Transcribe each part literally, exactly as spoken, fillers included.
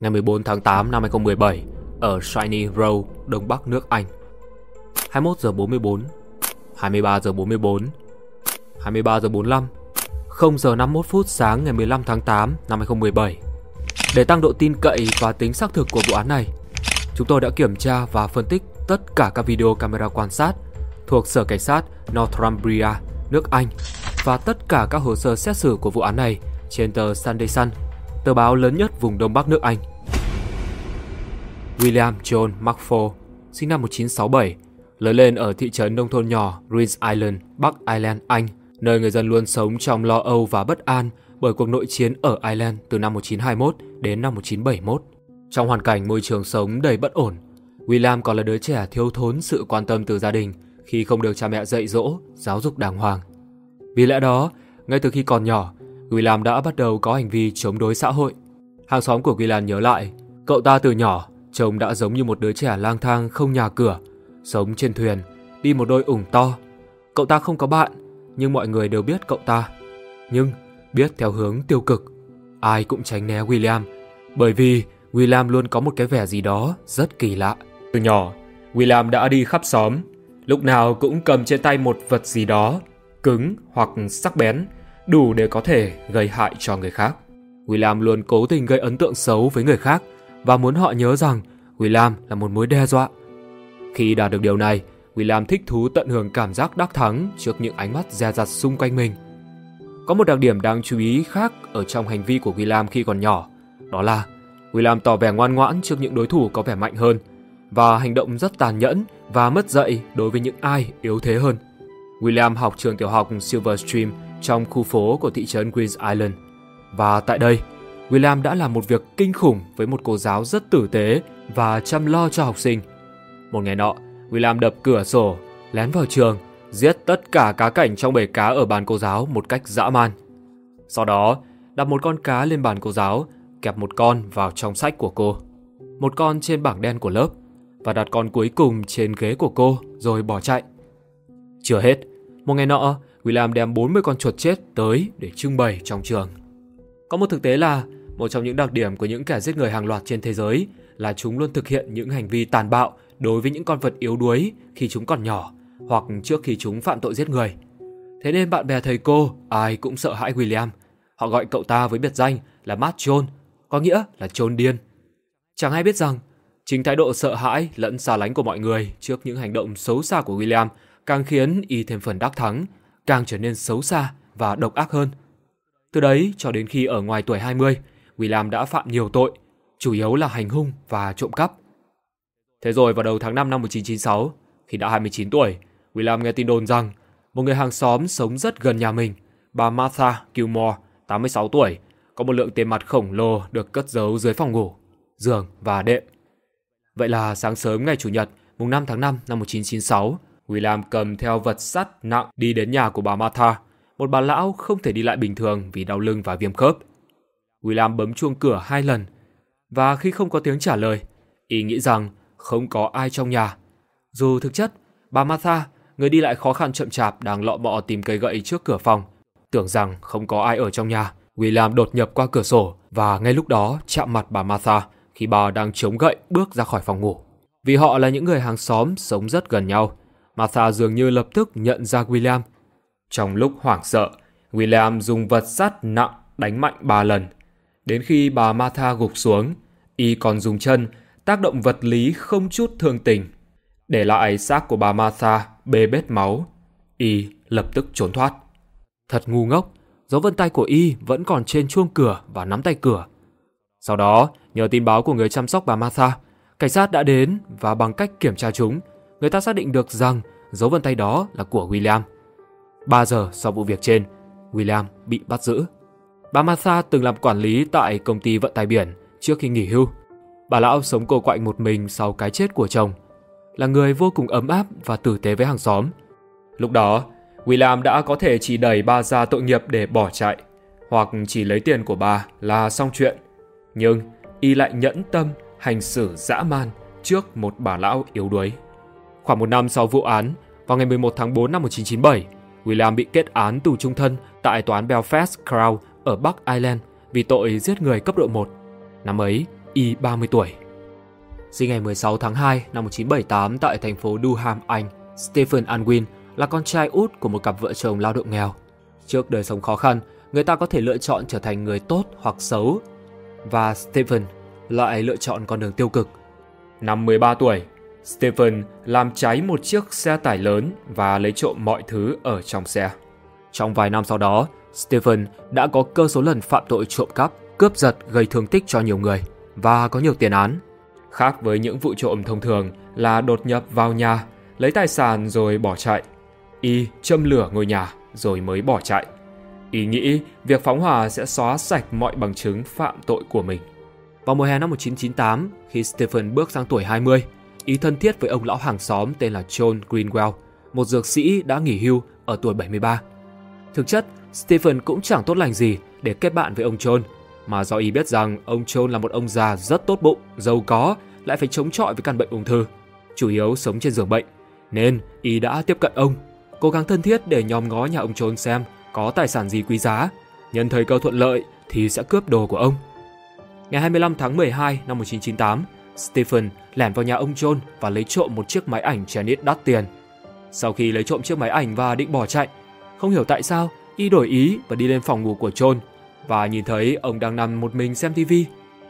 ngày mười bốn tháng tám năm hai không một bảy ở Shiny Row, Đông Bắc nước Anh. hai mươi mốt giờ bốn mươi bốn, hai mươi ba giờ bốn mươi bốn, hai mươi ba giờ bốn mươi lăm, không giờ năm mươi mốt phút sáng ngày mười lăm tháng tám năm hai không một bảy. Để tăng độ tin cậy và tính xác thực của vụ án này, chúng tôi đã kiểm tra và phân tích tất cả các video camera quan sát thuộc Sở Cảnh sát Northumbria, nước Anh và tất cả các hồ sơ xét xử của vụ án này trên tờ Sunday Sun, tờ báo lớn nhất vùng Đông Bắc nước Anh. William John McFall, sinh năm một nghìn chín trăm sáu mươi bảy, lớn lên ở thị trấn nông thôn nhỏ Greens Island, Bắc Ireland, Anh, nơi người dân luôn sống trong lo âu và bất an bởi cuộc nội chiến ở Ireland từ năm một nghìn chín trăm hai mươi mốt đến năm một nghìn chín trăm bảy mươi mốt. Trong hoàn cảnh môi trường sống đầy bất ổn, William còn là đứa trẻ thiếu thốn sự quan tâm từ gia đình khi không được cha mẹ dạy dỗ, giáo dục đàng hoàng. Vì lẽ đó, ngay từ khi còn nhỏ, William đã bắt đầu có hành vi chống đối xã hội. Hàng xóm của William nhớ lại, cậu ta từ nhỏ trông đã giống như một đứa trẻ lang thang không nhà cửa, sống trên thuyền, đi một đôi ủng to. Cậu ta không có bạn, nhưng mọi người đều biết cậu ta. Nhưng biết theo hướng tiêu cực, ai cũng tránh né William, bởi vì William luôn có một cái vẻ gì đó rất kỳ lạ. Từ nhỏ, William đã đi khắp xóm, lúc nào cũng cầm trên tay một vật gì đó, cứng hoặc sắc bén, đủ để có thể gây hại cho người khác. William luôn cố tình gây ấn tượng xấu với người khác và muốn họ nhớ rằng William là một mối đe dọa. Khi đạt được điều này, William thích thú tận hưởng cảm giác đắc thắng trước những ánh mắt dè dặt xung quanh mình. Có một đặc điểm đáng chú ý khác ở trong hành vi của William khi còn nhỏ, đó là William tỏ vẻ ngoan ngoãn trước những đối thủ có vẻ mạnh hơn và hành động rất tàn nhẫn và mất dạy đối với những ai yếu thế hơn. William học trường tiểu học Silverstream trong khu phố của thị trấn Greens Island. Và tại đây, William đã làm một việc kinh khủng với một cô giáo rất tử tế và chăm lo cho học sinh. Một ngày nọ, William đập cửa sổ, lén vào trường, giết tất cả cá cảnh trong bể cá ở bàn cô giáo một cách dã man. Sau đó, đặt một con cá lên bàn cô giáo, kẹp một con vào trong sách của cô, một con trên bảng đen của lớp và đặt con cuối cùng trên ghế của cô rồi bỏ chạy. Chưa hết, một ngày nọ, William đem bốn mươi con chuột chết tới để trưng bày trong trường. Có một thực tế là một trong những đặc điểm của những kẻ giết người hàng loạt trên thế giới là chúng luôn thực hiện những hành vi tàn bạo đối với những con vật yếu đuối khi chúng còn nhỏ hoặc trước khi chúng phạm tội giết người. Thế nên bạn bè thầy cô ai cũng sợ hãi William. Họ gọi cậu ta với biệt danh là Mad John, có nghĩa là chôn điên. Chẳng ai biết rằng chính thái độ sợ hãi lẫn xa lánh của mọi người trước những hành động xấu xa của William càng khiến y thêm phần đắc thắng, càng trở nên xấu xa và độc ác hơn. Từ đấy cho đến khi ở ngoài tuổi hai mươi, William đã phạm nhiều tội, chủ yếu là hành hung và trộm cắp. Thế rồi vào đầu tháng năm năm một nghìn chín trăm chín mươi sáu, khi đã hai mươi chín tuổi, William nghe tin đồn rằng một người hàng xóm sống rất gần nhà mình, bà Martha Gilmore, tám mươi sáu tuổi, có một lượng tiền mặt khổng lồ được cất giấu dưới phòng ngủ, giường và đệm. Vậy là sáng sớm ngày Chủ nhật, mùng năm tháng năm năm một nghìn chín trăm chín mươi sáu, William cầm theo vật sắt nặng đi đến nhà của bà Martha, một bà lão không thể đi lại bình thường vì đau lưng và viêm khớp. William bấm chuông cửa hai lần, và khi không có tiếng trả lời, y nghĩ rằng không có ai trong nhà. Dù thực chất, bà Martha, người đi lại khó khăn chậm chạp, đang lọ mọ tìm cây gậy trước cửa phòng. Tưởng rằng không có ai ở trong nhà, William đột nhập qua cửa sổ và ngay lúc đó chạm mặt bà Martha khi bà đang chống gậy bước ra khỏi phòng ngủ. Vì họ là những người hàng xóm sống rất gần nhau, Martha dường như lập tức nhận ra William. Trong lúc hoảng sợ, William dùng vật sắt nặng đánh mạnh ba lần. Đến khi bà Martha gục xuống, y còn dùng chân tác động vật lý không chút thương tình, để lại xác của bà Martha bê bết máu. Y lập tức trốn thoát. Thật ngu ngốc, dấu vân tay của y vẫn còn trên chuông cửa và nắm tay cửa. Sau đó, nhờ tin báo của người chăm sóc bà Martha, cảnh sát đã đến và bằng cách kiểm tra chúng, người ta xác định được rằng dấu vân tay đó là của William. Ba giờ sau vụ việc trên, William bị bắt giữ. Bà Martha từng làm quản lý tại công ty vận tải biển trước khi nghỉ hưu. Bà lão sống cô quạnh một mình sau cái chết của chồng, là người vô cùng ấm áp và tử tế với hàng xóm. Lúc đó, William đã có thể chỉ đẩy bà ra tội nghiệp để bỏ chạy, hoặc chỉ lấy tiền của bà là xong chuyện. Nhưng y lại nhẫn tâm hành xử dã man trước một bà lão yếu đuối. Khoảng một năm sau vụ án, vào ngày mười một tháng tư năm một nghìn chín trăm chín mươi bảy, William bị kết án tù chung thân tại tòa án Belfast Crown ở Bắc Ireland vì tội giết người cấp độ một. Năm ấy, y ba mươi tuổi. Sinh ngày mười sáu tháng hai năm một nghìn chín trăm bảy mươi tám tại thành phố Durham, Anh, Stephen Unwin là con trai út của một cặp vợ chồng lao động nghèo. Trước đời sống khó khăn, người ta có thể lựa chọn trở thành người tốt hoặc xấu, và Stephen lại lựa chọn con đường tiêu cực. Năm mười ba tuổi, Stephen làm cháy một chiếc xe tải lớn và lấy trộm mọi thứ ở trong xe. Trong vài năm sau đó, Stephen đã có cơ số lần phạm tội trộm cắp, cướp giật gây thương tích cho nhiều người và có nhiều tiền án. Khác với những vụ trộm thông thường là đột nhập vào nhà, lấy tài sản rồi bỏ chạy, y châm lửa ngôi nhà rồi mới bỏ chạy. Y nghĩ việc phóng hỏa sẽ xóa sạch mọi bằng chứng phạm tội của mình. Vào mùa hè năm một nghìn chín trăm chín mươi tám, khi Stephen bước sang tuổi hai mươi, y thân thiết với ông lão hàng xóm tên là John Greenwell, một dược sĩ đã nghỉ hưu ở tuổi bảy mươi ba. Thực chất, Stephen cũng chẳng tốt lành gì để kết bạn với ông John, mà do y biết rằng ông John là một ông già rất tốt bụng, giàu có, lại phải chống chọi với căn bệnh ung thư, chủ yếu sống trên giường bệnh, nên y đã tiếp cận ông, cố gắng thân thiết để nhòm ngó nhà ông John xem có tài sản gì quý giá, nhân thời cơ thuận lợi thì sẽ cướp đồ của ông. Ngày hai mươi lăm tháng mười hai năm một nghìn chín trăm chín mươi tám, Stephen lẻn vào nhà ông John và lấy trộm một chiếc máy ảnh Janet đắt tiền. Sau khi lấy trộm chiếc máy ảnh và định bỏ chạy, không hiểu tại sao y đổi ý và đi lên phòng ngủ của John và nhìn thấy ông đang nằm một mình xem tivi.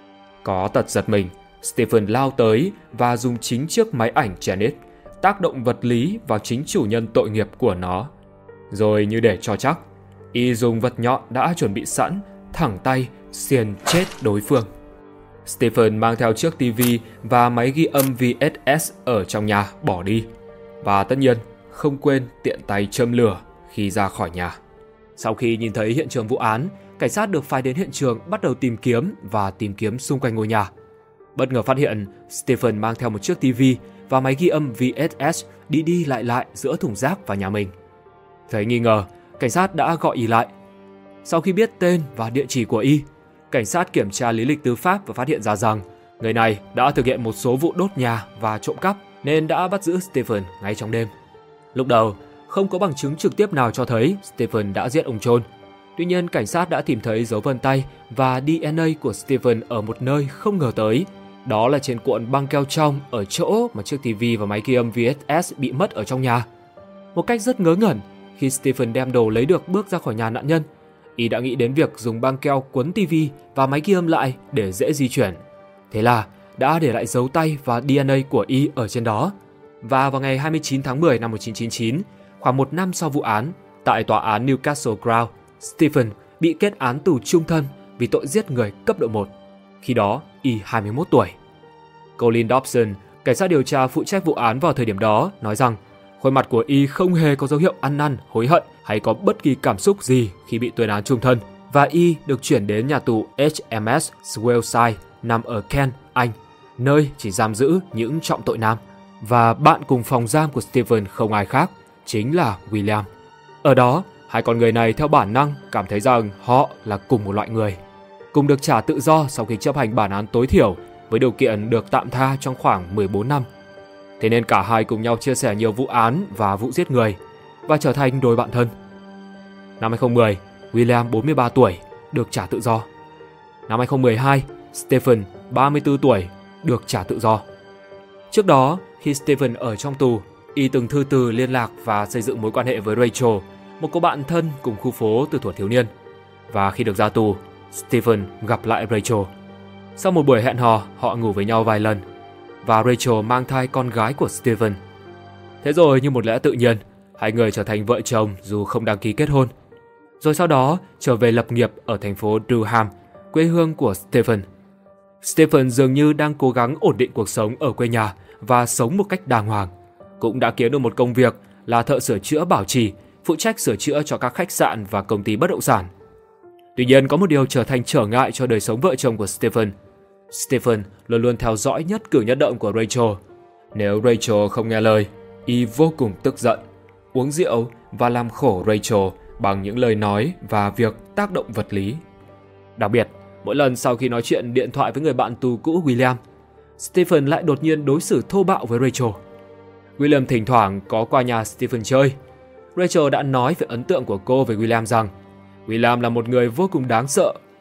Có tật giật mình, Stephen lao tới và dùng chính chiếc máy ảnh Janet tác động vật lý vào chính chủ nhân tội nghiệp của nó. Rồi như để cho chắc, y dùng vật nhọn đã chuẩn bị sẵn thẳng tay xiên chết đối phương. Stephen mang theo chiếc tivi và máy ghi âm vê ét ét ở trong nhà bỏ đi, và tất nhiên không quên tiện tay châm lửa khi ra khỏi nhà. Sau khi nhìn thấy hiện trường vụ án, cảnh sát được phái đến hiện trường bắt đầu tìm kiếm và tìm kiếm xung quanh ngôi nhà. Bất ngờ phát hiện Stephen mang theo một chiếc tivi và máy ghi âm vê ét ét đi đi lại lại giữa thùng rác và nhà mình. Thấy nghi ngờ, cảnh sát đã gọi y lại. Sau khi biết tên và địa chỉ của y, cảnh sát kiểm tra lý lịch tư pháp và phát hiện ra rằng người này đã thực hiện một số vụ đốt nhà và trộm cắp, nên đã bắt giữ Stephen ngay trong đêm. Lúc đầu, không có bằng chứng trực tiếp nào cho thấy Stephen đã giết ông John. Tuy nhiên, cảnh sát đã tìm thấy dấu vân tay và đê en a của Stephen ở một nơi không ngờ tới. Đó là trên cuộn băng keo trong ở chỗ mà chiếc tivi và máy ghi âm vê ét ét bị mất ở trong nhà. Một cách rất ngớ ngẩn, khi Stephen đem đồ lấy được bước ra khỏi nhà nạn nhân, y đã nghĩ đến việc dùng băng keo quấn tivi và máy ghi âm lại để dễ di chuyển. Thế là đã để lại dấu tay và đê en a của y ở trên đó. Và vào ngày hai mươi chín tháng mười năm một nghìn chín trăm chín mươi chín, khoảng một năm sau vụ án, tại tòa án Newcastle Crown, Stephen bị kết án tù chung thân vì tội giết người cấp độ một. Khi đó, y hai mươi mốt tuổi. Colin Dobson, cảnh sát điều tra phụ trách vụ án vào thời điểm đó, nói rằng khuôn mặt của y không hề có dấu hiệu ăn năn, hối hận hay có bất kỳ cảm xúc gì khi bị tuyên án chung thân, và y được chuyển đến nhà tù hát em ét Swaleside nằm ở Kent, Anh, nơi chỉ giam giữ những trọng tội nam. Và bạn cùng phòng giam của Stephen không ai khác, chính là William. Ở đó, hai con người này theo bản năng cảm thấy rằng họ là cùng một loại người, cùng được trả tự do sau khi chấp hành bản án tối thiểu với điều kiện được tạm tha trong khoảng mười bốn năm. Thế nên cả hai cùng nhau chia sẻ nhiều vụ án và vụ giết người và trở thành đôi bạn thân. Năm hai không một không, William bốn mươi ba tuổi được trả tự do. Năm hai không một hai, Stephen ba mươi tư tuổi được trả tự do. Trước đó, khi Stephen ở trong tù, y từng thư từ liên lạc và xây dựng mối quan hệ với Rachel, một cô bạn thân cùng khu phố từ thuở thiếu niên. Và khi được ra tù, Stephen gặp lại Rachel. Sau một buổi hẹn hò, họ ngủ với nhau vài lần, và Rachel mang thai con gái của Stephen. Thế rồi như một lẽ tự nhiên, hai người trở thành vợ chồng dù không đăng ký kết hôn. Rồi sau đó trở về lập nghiệp ở thành phố Durham, quê hương của Stephen. Stephen dường như đang cố gắng ổn định cuộc sống ở quê nhà và sống một cách đàng hoàng. Cũng đã kiếm được một công việc là thợ sửa chữa bảo trì, phụ trách sửa chữa cho các khách sạn và công ty bất động sản. Tuy nhiên, có một điều trở thành trở ngại cho đời sống vợ chồng của Stephen. Stephen luôn luôn theo dõi nhất cử nhất động của Rachel. Nếu Rachel không nghe lời, y vô cùng tức giận, uống rượu và làm khổ Rachel bằng những lời nói và việc tác động vật lý. Đặc biệt, mỗi lần sau khi nói chuyện điện thoại với người bạn tù cũ William, Stephen lại đột nhiên đối xử thô bạo với Rachel. William thỉnh thoảng có qua nhà Stephen chơi. Rachel đã nói về ấn tượng của cô về William rằng William là một người vô cùng đáng sợ,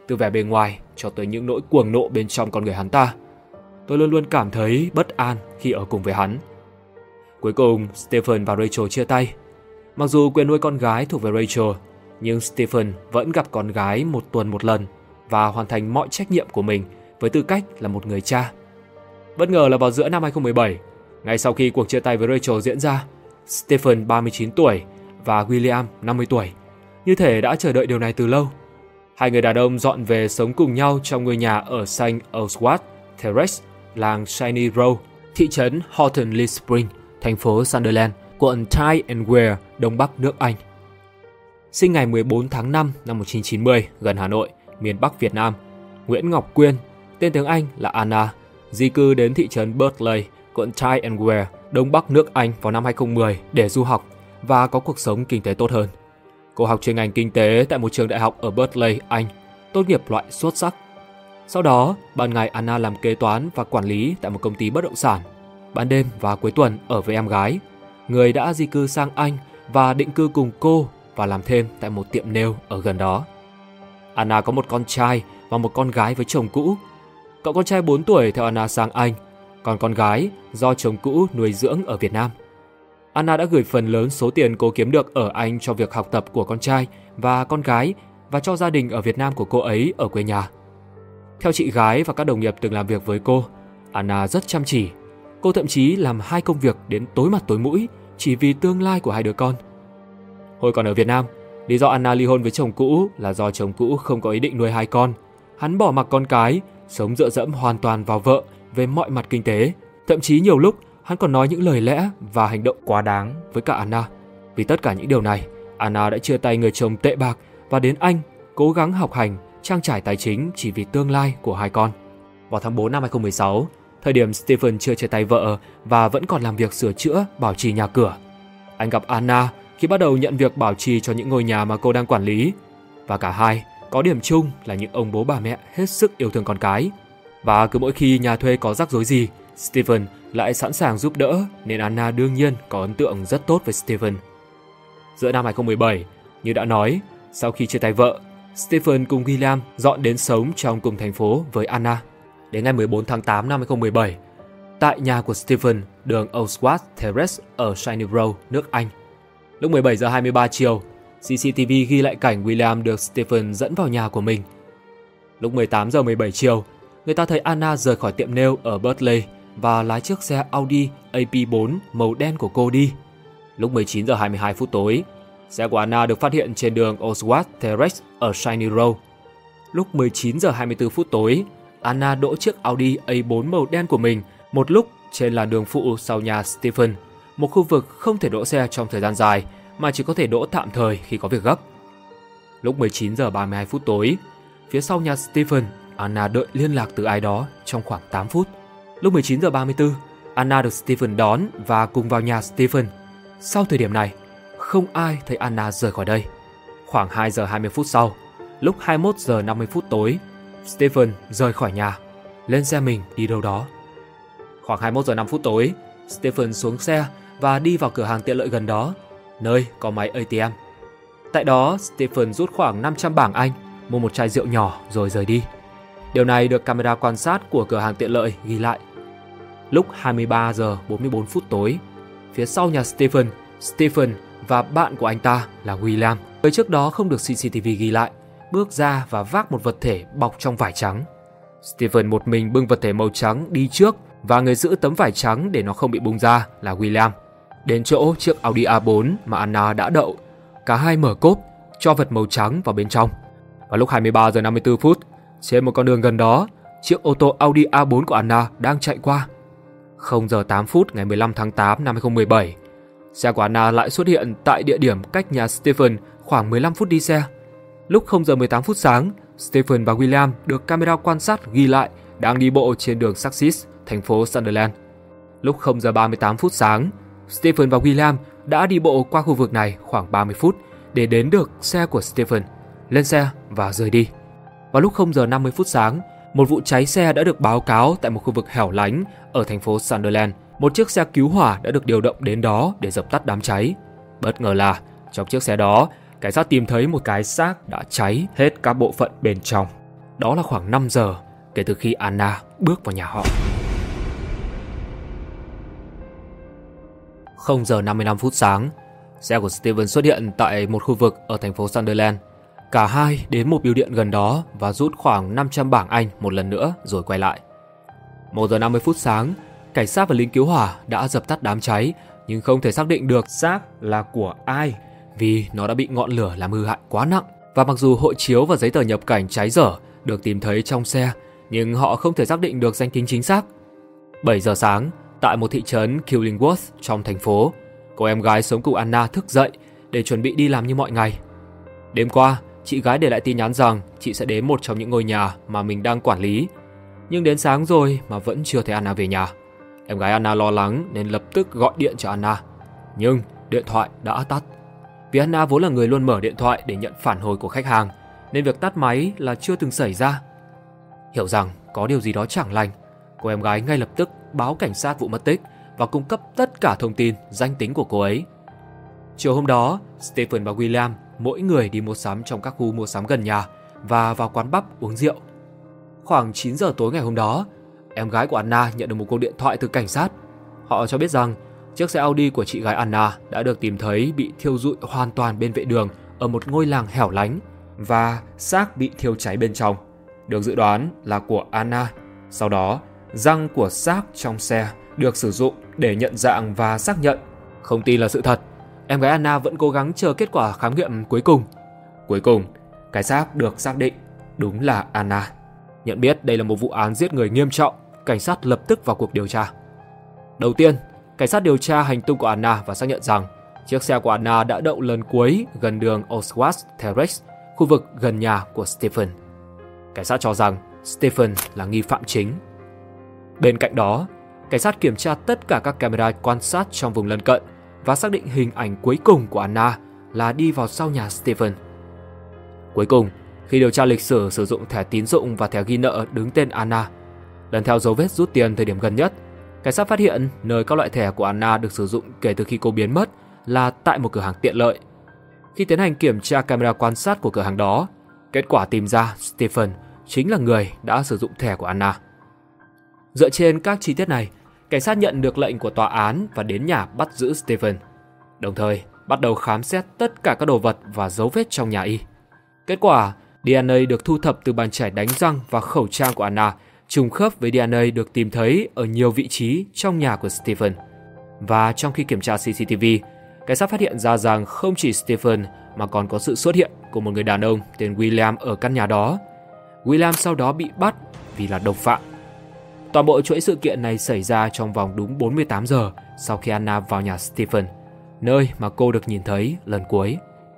từ vẻ bề ngoài cho tới những nỗi cuồng nộ bên trong con người hắn ta. Tôi luôn luôn cảm thấy bất an khi ở cùng với hắn. Cuối cùng, Stephen và Rachel chia tay. Mặc dù quyền nuôi con gái thuộc về Rachel, nhưng Stephen vẫn gặp con gái một tuần một lần và hoàn thành mọi trách nhiệm của mình với tư cách là một người cha. Bất ngờ là vào giữa năm hai không một bảy, ngay sau khi cuộc chia tay với Rachel diễn ra, Stephen ba mươi chín tuổi và William năm mươi tuổi, như thể đã chờ đợi điều này từ lâu. Hai người đàn ông dọn về sống cùng nhau trong ngôi nhà ở Saint Oswald Terrace, làng Shiny Row, thị trấn Horton Lee Spring, thành phố Sunderland, quận Tyne and Wear, đông bắc nước Anh. Sinh ngày mười bốn tháng năm năm một nghìn chín trăm chín mươi gần Hà Nội, miền Bắc Việt Nam, Nguyễn Ngọc Quyên, tên tiếng Anh là Anna, di cư đến thị trấn Burtley, quận Tyne and Wear, đông bắc nước Anh vào năm hai không một không để du học và có cuộc sống kinh tế tốt hơn. Cô học chuyên ngành kinh tế tại một trường đại học ở Burtley, Anh, tốt nghiệp loại xuất sắc. Sau đó, ban ngày Anna làm kế toán và quản lý tại một công ty bất động sản. Ban đêm và cuối tuần ở với em gái, người đã di cư sang Anh và định cư cùng cô và làm thêm tại một tiệm nail ở gần đó. Anna có một con trai và một con gái với chồng cũ. Cậu con trai bốn tuổi theo Anna sang Anh, còn con gái do chồng cũ nuôi dưỡng ở Việt Nam. Anna đã gửi phần lớn số tiền cô kiếm được ở Anh cho việc học tập của con trai và con gái và cho gia đình ở Việt Nam của cô ấy ở quê nhà. Theo chị gái và các đồng nghiệp từng làm việc với cô, Anna rất chăm chỉ. Cô thậm chí làm hai công việc đến tối mặt tối mũi chỉ vì tương lai của hai đứa con. Hồi còn ở Việt Nam, lý do Anna ly hôn với chồng cũ là do chồng cũ không có ý định nuôi hai con. Hắn bỏ mặc con cái, sống dựa dẫm hoàn toàn vào vợ về mọi mặt kinh tế. Thậm chí nhiều lúc hắn còn nói những lời lẽ và hành động quá đáng với cả Anna. Vì tất cả những điều này, Anna đã chia tay người chồng tệ bạc và đến Anh cố gắng học hành, trang trải tài chính chỉ vì tương lai của hai con. Vào tháng tư năm hai không một sáu, thời điểm Stephen chưa chia tay vợ và vẫn còn làm việc sửa chữa, bảo trì nhà cửa, anh gặp Anna khi bắt đầu nhận việc bảo trì cho những ngôi nhà mà cô đang quản lý. Và cả hai có điểm chung là những ông bố bà mẹ hết sức yêu thương con cái. Và cứ mỗi khi nhà thuê có rắc rối gì, Stephen lại sẵn sàng giúp đỡ, nên Anna đương nhiên có ấn tượng rất tốt với Stephen. Giữa năm hai không một bảy, như đã nói, sau khi chia tay vợ, Stephen cùng William dọn đến sống trong cùng thành phố với Anna. Đến ngày mười bốn tháng tám năm hai không một bảy, tại nhà của Stephen, đường Oswald Terrace ở Shiny Row, nước Anh. Lúc mười bảy giờ hai mươi ba chiều, xê xê tê vê ghi lại cảnh William được Stephen dẫn vào nhà của mình. Lúc mười tám giờ mười bảy chiều, người ta thấy Anna rời khỏi tiệm nail ở Burtley và lái chiếc xe Audi A P bốn màu đen của cô đi. Lúc mười chín giờ hai mươi hai phút tối, xe của Anna được phát hiện trên đường Oswald Terrace ở Shiny Row. Lúc mười chín giờ hai mươi tư phút tối, Anna đỗ chiếc Audi A bốn màu đen của mình một lúc trên làn đường phụ sau nhà Stephen, một khu vực không thể đỗ xe trong thời gian dài mà chỉ có thể đỗ tạm thời khi có việc gấp. Lúc mười chín giờ ba mươi hai phút tối, phía sau nhà Stephen, Anna đợi liên lạc từ ai đó trong khoảng tám phút. Lúc mười chín giờ ba mươi tư, Anna được Stephen đón và cùng vào nhà Stephen. Sau thời điểm này, không ai thấy Anna rời khỏi đây. Khoảng hai giờ hai mươi phút sau, lúc hai mươi mốt giờ năm mươi phút tối, Stephen rời khỏi nhà, lên xe mình đi đâu đó. Khoảng hai mươi mốt giờ năm phút tối, Stephen xuống xe và đi vào cửa hàng tiện lợi gần đó, nơi có máy a tê em. Tại đó, Stephen rút khoảng năm trăm bảng Anh, mua một chai rượu nhỏ rồi rời đi. Điều này được camera quan sát của cửa hàng tiện lợi ghi lại. Lúc hai mươi ba giờ bốn mươi bốn phút tối, phía sau nhà Stephen, Stephen và bạn của anh ta là William, người trước đó không được xê xê tê vê ghi lại, bước ra và vác một vật thể bọc trong vải trắng. Stephen một mình bưng vật thể màu trắng đi trước và người giữ tấm vải trắng để nó không bị bung ra là William. Đến chỗ chiếc Audi A bốn mà Anna đã đậu, cả hai mở cốp, cho vật màu trắng vào bên trong. Vào lúc hai mươi ba giờ năm mươi tư phút, trên một con đường gần đó, chiếc ô tô Audi A bốn của Anna đang chạy qua. không giờ tám phút ngày mười lăm tháng tám năm hai không một bảy, xe của Anna lại xuất hiện tại địa điểm cách nhà Stephen khoảng mười lăm phút đi xe. Lúc không giờ mười tám phút sáng, Stephen và William được camera quan sát ghi lại đang đi bộ trên đường Sussex, thành phố Sunderland. Lúc không giờ ba mươi tám phút sáng, Stephen và William đã đi bộ qua khu vực này khoảng ba mươi phút để đến được xe của Stephen, lên xe và rời đi. Vào lúc không giờ năm mươi phút sáng, một vụ cháy xe đã được báo cáo tại một khu vực hẻo lánh ở thành phố Sunderland. Một chiếc xe cứu hỏa đã được điều động đến đó để dập tắt đám cháy. Bất ngờ là trong chiếc xe đó, cảnh sát tìm thấy một cái xác đã cháy hết các bộ phận bên trong. Đó là khoảng năm giờ kể từ khi Anna bước vào nhà họ. không giờ năm mươi lăm phút sáng, xe của Stephen xuất hiện tại một khu vực ở thành phố Sunderland. Cả hai đến một bưu điện gần đó và rút khoảng năm trăm bảng Anh một lần nữa rồi quay lại. một giờ năm mươi phút sáng, cảnh sát và lính cứu hỏa đã dập tắt đám cháy nhưng không thể xác định được xác là của ai vì nó đã bị ngọn lửa làm hư hại quá nặng. Và mặc dù hộ chiếu và giấy tờ nhập cảnh cháy dở được tìm thấy trong xe, nhưng họ không thể xác định được danh tính chính xác. bảy giờ sáng, tại một thị trấn Killingworth trong thành phố, cô em gái sống cùng Anna thức dậy để chuẩn bị đi làm như mọi ngày. Đêm qua, chị gái để lại tin nhắn rằng chị sẽ đến một trong những ngôi nhà mà mình đang quản lý. Nhưng đến sáng rồi mà vẫn chưa thấy Anna về nhà. Em gái Anna lo lắng nên lập tức gọi điện cho Anna. Nhưng điện thoại đã tắt. Vì Anna vốn là người luôn mở điện thoại để nhận phản hồi của khách hàng, nên việc tắt máy là chưa từng xảy ra. Hiểu rằng có điều gì đó chẳng lành, cô em gái ngay lập tức báo cảnh sát vụ mất tích và cung cấp tất cả thông tin, danh tính của cô ấy. Chiều hôm đó, Stephen và William mỗi người đi mua sắm trong các khu mua sắm gần nhà và vào quán pub uống rượu. Khoảng chín giờ tối ngày hôm đó, em gái của Anna nhận được một cuộc điện thoại từ cảnh sát. Họ cho biết rằng chiếc xe Audi của chị gái Anna đã được tìm thấy bị thiêu rụi hoàn toàn bên vệ đường ở một ngôi làng hẻo lánh và xác bị thiêu cháy bên trong, được dự đoán là của Anna. Sau đó, răng của xác trong xe được sử dụng để nhận dạng và xác nhận. Không tin là sự thật, em gái Anna vẫn cố gắng chờ kết quả khám nghiệm cuối cùng. Cuối cùng, cái xác được xác định đúng là Anna. Nhận biết đây là một vụ án giết người nghiêm trọng, cảnh sát lập tức vào cuộc điều tra. Đầu tiên, cảnh sát điều tra hành tung của Anna và xác nhận rằng chiếc xe của Anna đã đậu lần cuối gần đường Oswald Terrace, khu vực gần nhà của Stephen. Cảnh sát cho rằng Stephen là nghi phạm chính. Bên cạnh đó, cảnh sát kiểm tra tất cả các camera quan sát trong vùng lân cận và xác định hình ảnh cuối cùng của Anna là đi vào sau nhà Stephen. Cuối cùng, khi điều tra lịch sử sử dụng thẻ tín dụng và thẻ ghi nợ đứng tên Anna, lần theo dấu vết rút tiền thời điểm gần nhất, cảnh sát phát hiện nơi các loại thẻ của Anna được sử dụng kể từ khi cô biến mất là tại một cửa hàng tiện lợi. Khi tiến hành kiểm tra camera quan sát của cửa hàng đó, kết quả tìm ra Stephen chính là người đã sử dụng thẻ của Anna. Dựa trên các chi tiết này, cảnh sát nhận được lệnh của tòa án và đến nhà bắt giữ Stephen, đồng thời bắt đầu khám xét tất cả các đồ vật và dấu vết trong nhà y. Kết quả, đê en a được thu thập từ bàn chải đánh răng và khẩu trang của Anna trùng khớp với đê en a được tìm thấy ở nhiều vị trí trong nhà của Stephen. Và trong khi kiểm tra xê xê tê vê, cảnh sát phát hiện ra rằng không chỉ Stephen mà còn có sự xuất hiện của một người đàn ông tên William ở căn nhà đó. William sau đó bị bắt vì là đồng phạm. Toàn bộ chuỗi sự kiện này xảy ra trong vòng đúng bốn mươi tám giờ sau khi Anna vào nhà Stephen, nơi mà cô được nhìn thấy lần cuối.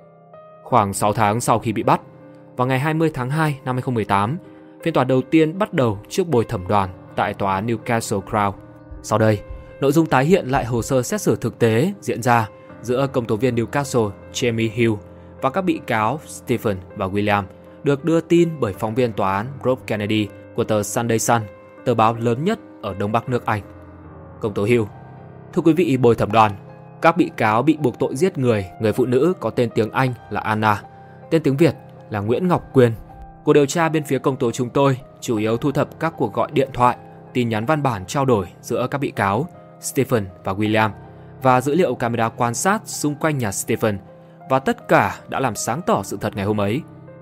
Khoảng sáu tháng sau khi bị bắt, vào ngày hai mươi tháng hai năm hai không một tám, phiên tòa đầu tiên bắt đầu trước bồi thẩm đoàn tại tòa án Newcastle Crown. Sau đây, nội dung tái hiện lại hồ sơ xét xử thực tế diễn ra giữa công tố viên Newcastle Jamie Hill và các bị cáo Stephen và William, được đưa tin bởi phóng viên tòa án Rob Kennedy của tờ Sunday Sun, tờ báo lớn nhất ở Đông Bắc nước Anh. Công tố Hill: Thưa quý vị bồi thẩm đoàn, các bị cáo bị buộc tội giết người, người phụ nữ có tên tiếng Anh là Anna, tên tiếng Việt là Nguyễn Ngọc Quyên. Cuộc điều tra bên phía công tố chúng tôi chủ yếu thu thập các cuộc gọi điện thoại, tin nhắn văn bản trao đổi giữa các bị cáo Stephen và William và dữ liệu camera quan sát xung quanh nhà Stephen, và tất cả đã làm sáng tỏ sự thật ngày hôm ấy.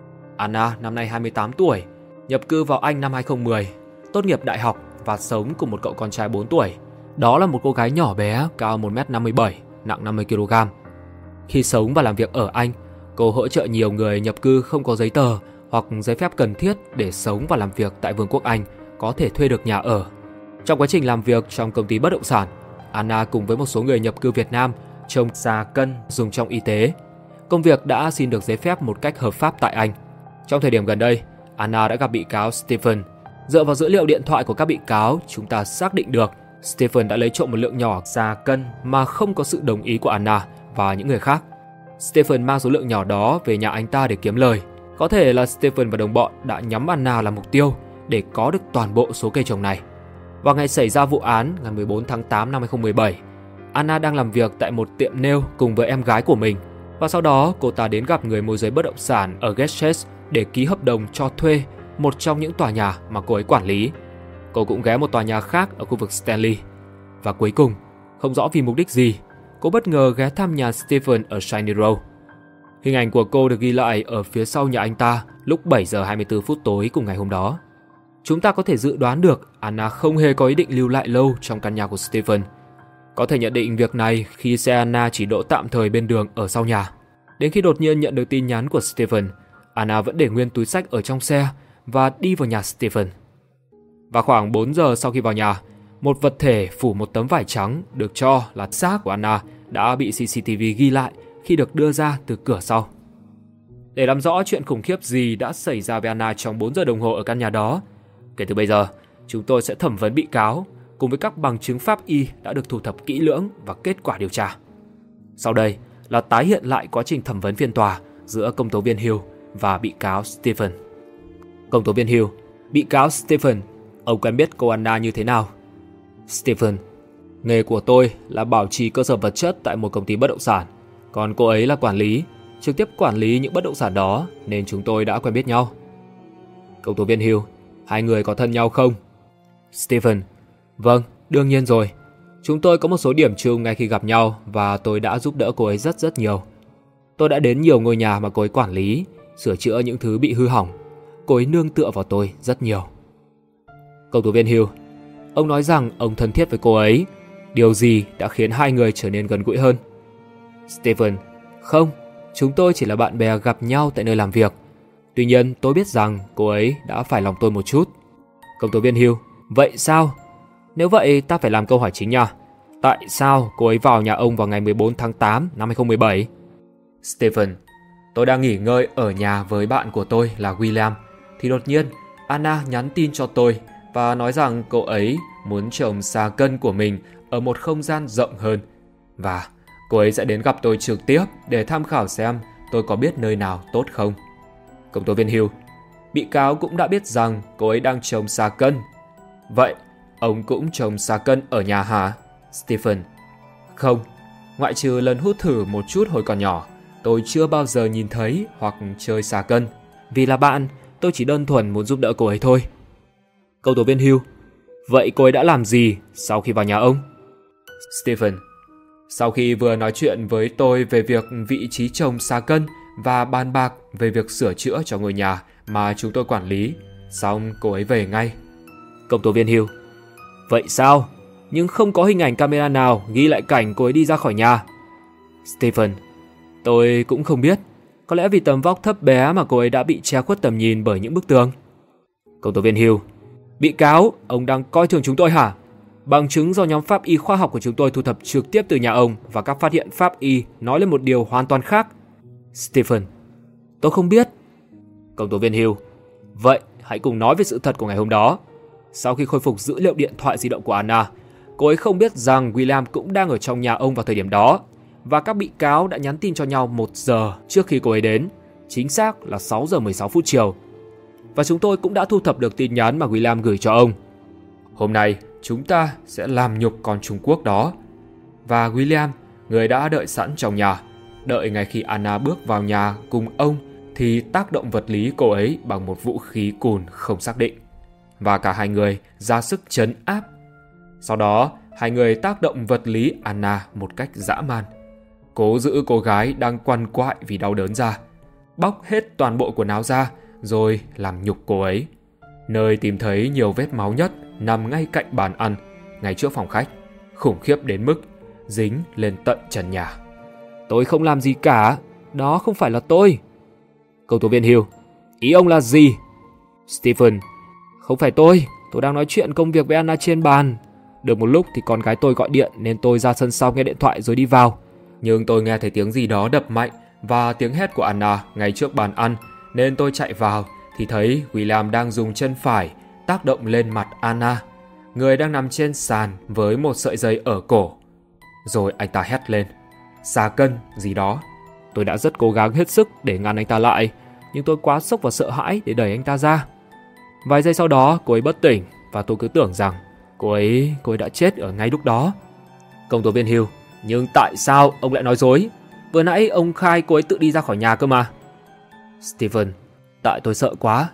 Anna năm nay hai mươi tám tuổi, nhập cư vào Anh năm hai không một không, tốt nghiệp đại học và sống cùng một cậu con trai bốn tuổi. Đó là một cô gái nhỏ bé, cao một mét năm mươi bảy, nặng năm mươi ki lô gam. Khi sống và làm việc ở Anh, cô hỗ trợ nhiều người nhập cư không có giấy tờ hoặc giấy phép cần thiết để sống và làm việc tại Vương quốc Anh có thể thuê được nhà ở. Trong quá trình làm việc trong công ty bất động sản, Anna cùng với một số người nhập cư Việt Nam trồng xà cân dùng trong y tế. Công việc đã xin được giấy phép một cách hợp pháp tại Anh. Trong thời điểm gần đây, Anna đã gặp bị cáo Stephen. Dựa vào dữ liệu điện thoại của các bị cáo, chúng ta xác định được Stephen đã lấy trộm một lượng nhỏ xà cân mà không có sự đồng ý của Anna và những người khác. Stephen mang số lượng nhỏ đó về nhà anh ta để kiếm lời. Có thể là Stephen và đồng bọn đã nhắm Anna làm mục tiêu để có được toàn bộ số cây trồng này. Vào ngày xảy ra vụ án, ngày mười bốn tháng tám năm hai không một bảy, Anna đang làm việc tại một tiệm nail cùng với em gái của mình. Và sau đó cô ta đến gặp người môi giới bất động sản ở Gateshead để ký hợp đồng cho thuê một trong những tòa nhà mà cô ấy quản lý. Cô cũng ghé một tòa nhà khác ở khu vực Stanley. Và cuối cùng, không rõ vì mục đích gì, cô bất ngờ ghé thăm nhà Stephen ở Shiny Row. Hình ảnh của cô được ghi lại ở phía sau nhà anh ta lúc bảy giờ hai mươi tư phút tối cùng ngày hôm đó. Chúng ta có thể dự đoán được Anna không hề có ý định lưu lại lâu trong căn nhà của Stephen. Có thể nhận định việc này khi xe Anna chỉ đỗ tạm thời bên đường ở sau nhà. Đến khi đột nhiên nhận được tin nhắn của Stephen, Anna vẫn để nguyên túi xách ở trong xe và đi vào nhà Stephen. Và khoảng bốn giờ sau khi vào nhà, một vật thể phủ một tấm vải trắng được cho là xác của Anna đã bị xê xê tê vê ghi lại khi được đưa ra từ cửa sau. Để làm rõ chuyện khủng khiếp gì đã xảy ra với Anna trong bốn giờ đồng hồ ở căn nhà đó, kể từ bây giờ, chúng tôi sẽ thẩm vấn bị cáo cùng với các bằng chứng pháp y đã được thu thập kỹ lưỡng và kết quả điều tra. Sau đây là tái hiện lại quá trình thẩm vấn phiên tòa giữa công tố viên Hill và bị cáo Stephen. Công tố viên Hill: bị cáo Stephen, ông quen biết cô Anna như thế nào? Stephen: nghề của tôi là bảo trì cơ sở vật chất tại một công ty bất động sản, còn cô ấy là quản lý, trực tiếp quản lý những bất động sản đó nên chúng tôi đã quen biết nhau. Công tố viên Hill: hai người có thân nhau không? Stephen: vâng, đương nhiên rồi. Chúng tôi có một số điểm chung ngay khi gặp nhau và tôi đã giúp đỡ cô ấy rất rất nhiều. Tôi đã đến nhiều ngôi nhà mà cô ấy quản lý, sửa chữa những thứ bị hư hỏng. Cô ấy nương tựa vào tôi rất nhiều. Công tố viên Hill: ông nói rằng ông thân thiết với cô ấy. Điều gì đã khiến hai người trở nên gần gũi hơn? Stephen: không, chúng tôi chỉ là bạn bè gặp nhau tại nơi làm việc. Tuy nhiên tôi biết rằng cô ấy đã phải lòng tôi một chút. Công tố viên Hill: vậy sao? Nếu vậy ta phải làm câu hỏi chính nha. Tại sao cô ấy vào nhà ông vào ngày mười bốn tháng tám năm hai không một bảy? Stephen: tôi đang nghỉ ngơi ở nhà với bạn của tôi là William, thì đột nhiên Anna nhắn tin cho tôi và nói rằng cô ấy muốn trồng xà cân của mình ở một không gian rộng hơn, và cô ấy sẽ đến gặp tôi trực tiếp để tham khảo xem tôi có biết nơi nào tốt không. Công tố viên Hill: bị cáo cũng đã biết rằng cô ấy đang trồng xà cân. Vậy ông cũng trồng xà cân ở nhà hả? Stephen: không, ngoại trừ lần hút thử một chút hồi còn nhỏ, tôi chưa bao giờ nhìn thấy hoặc chơi xà cân. Vì là bạn, tôi chỉ đơn thuần muốn giúp đỡ cô ấy thôi. Công tố viên Hill: vậy cô ấy đã làm gì sau khi vào nhà ông? Stephen: sau khi vừa nói chuyện với tôi về việc vị trí trồng xà cân và bàn bạc về việc sửa chữa cho ngôi nhà mà chúng tôi quản lý, xong cô ấy về ngay. Công tố viên Hill: vậy sao? Nhưng không có hình ảnh camera nào ghi lại cảnh cô ấy đi ra khỏi nhà. Stephen: tôi cũng không biết. Có lẽ vì tầm vóc thấp bé mà cô ấy đã bị che khuất tầm nhìn bởi những bức tường. Công tố viên Hill: bị cáo, ông đang coi thường chúng tôi hả? Bằng chứng do nhóm pháp y khoa học của chúng tôi thu thập trực tiếp từ nhà ông và các phát hiện pháp y nói lên một điều hoàn toàn khác. Stephen: tôi không biết. Công tố viên Hill: vậy hãy cùng nói về sự thật của ngày hôm đó. Sau khi khôi phục dữ liệu điện thoại di động của Anna, cô ấy không biết rằng William cũng đang ở trong nhà ông vào thời điểm đó, và các bị cáo đã nhắn tin cho nhau một giờ trước khi cô ấy đến, chính xác là sáu giờ mười sáu phút chiều. Và chúng tôi cũng đã thu thập được tin nhắn mà William gửi cho ông. Hôm nay chúng ta sẽ làm nhục con Trung Quốc đó. Và William, người đã đợi sẵn trong nhà, đợi ngay khi Anna bước vào nhà cùng ông thì tác động vật lý cô ấy bằng một vũ khí cùn không xác định. Và cả hai người ra sức trấn áp. Sau đó, hai người tác động vật lý Anna một cách dã man, cố giữ cô gái đang quằn quại vì đau đớn ra, bóc hết toàn bộ quần áo ra rồi làm nhục cô ấy. Nơi tìm thấy nhiều vết máu nhất nằm ngay cạnh bàn ăn, ngay trước phòng khách, khủng khiếp đến mức dính lên tận trần nhà. Tôi không làm gì cả, đó không phải là tôi. Công tố viên Hill: ý ông là gì? Stephen: không phải tôi, tôi đang nói chuyện công việc với Anna trên bàn. Được một lúc thì con gái tôi gọi điện nên tôi ra sân sau nghe điện thoại rồi đi vào. Nhưng tôi nghe thấy tiếng gì đó đập mạnh và tiếng hét của Anna ngay trước bàn ăn, nên tôi chạy vào thì thấy William đang dùng chân phải tác động lên mặt Anna, người đang nằm trên sàn với một sợi dây ở cổ. Rồi anh ta hét lên: xà cân gì đó. Tôi đã rất cố gắng hết sức để ngăn anh ta lại, nhưng tôi quá sốc và sợ hãi để đẩy anh ta ra. Vài giây sau đó cô ấy bất tỉnh và tôi cứ tưởng rằng cô ấy, cô ấy đã chết ở ngay lúc đó. Công tố viên Hill: nhưng tại sao ông lại nói dối? Vừa nãy ông khai cô ấy tự đi ra khỏi nhà cơ mà. Stephen: tại tôi sợ quá.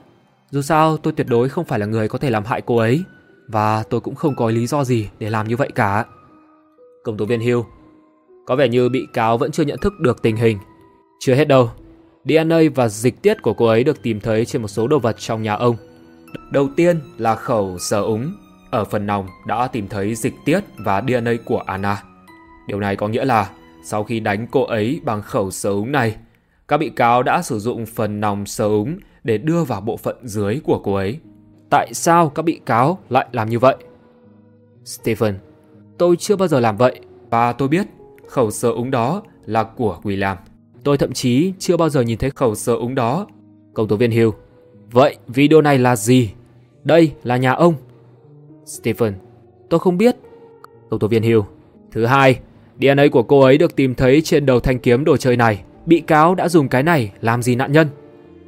Dù sao tôi tuyệt đối không phải là người có thể làm hại cô ấy, và tôi cũng không có lý do gì để làm như vậy cả. Công tố viên Hill: Có vẻ như bị cáo vẫn chưa nhận thức được tình hình. Chưa hết đâu. đê en a và dịch tiết của cô ấy được tìm thấy trên một số đồ vật trong nhà ông. Đầu tiên là khẩu sờ úng. Ở phần nòng đã tìm thấy dịch tiết và đê en a của Anna. Điều này có nghĩa là sau khi đánh cô ấy bằng khẩu sờ úng này, các bị cáo đã sử dụng phần nòng sờ úng để đưa vào bộ phận dưới của cô ấy. Tại sao các bị cáo lại làm như vậy? Stephen: Tôi chưa bao giờ làm vậy, và tôi biết khẩu sờ úng đó là của William. Tôi thậm chí chưa bao giờ nhìn thấy khẩu sờ úng đó. Công tố viên Hill: Vậy video này là gì? Đây là nhà ông. Stephen: Tôi không biết. Công tố viên Hill: Thứ hai, đê en a của cô ấy được tìm thấy trên đầu thanh kiếm đồ chơi này. Bị cáo đã dùng cái này làm gì nạn nhân?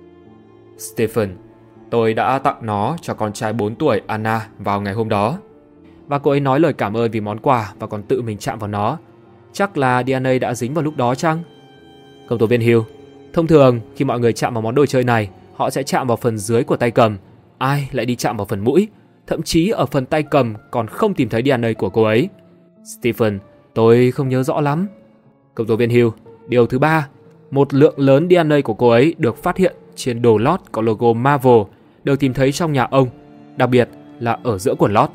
Stephen: Tôi đã tặng nó cho con trai bốn tuổi Anna vào ngày hôm đó. Và cô ấy nói lời cảm ơn vì món quà và còn tự mình chạm vào nó. Chắc là đê en a đã dính vào lúc đó chăng? Công tố viên Hill: Thông thường khi mọi người chạm vào món đồ chơi này, họ sẽ chạm vào phần dưới của tay cầm. Ai lại đi chạm vào phần mũi? Thậm chí ở phần tay cầm còn không tìm thấy đê en a của cô ấy. Stephen: Tôi không nhớ rõ lắm. Công tố viên Hill: Điều thứ ba, một lượng lớn đê en a của cô ấy được phát hiện trên đồ lót có logo Marvel, được tìm thấy trong nhà ông, đặc biệt là ở giữa quần lót.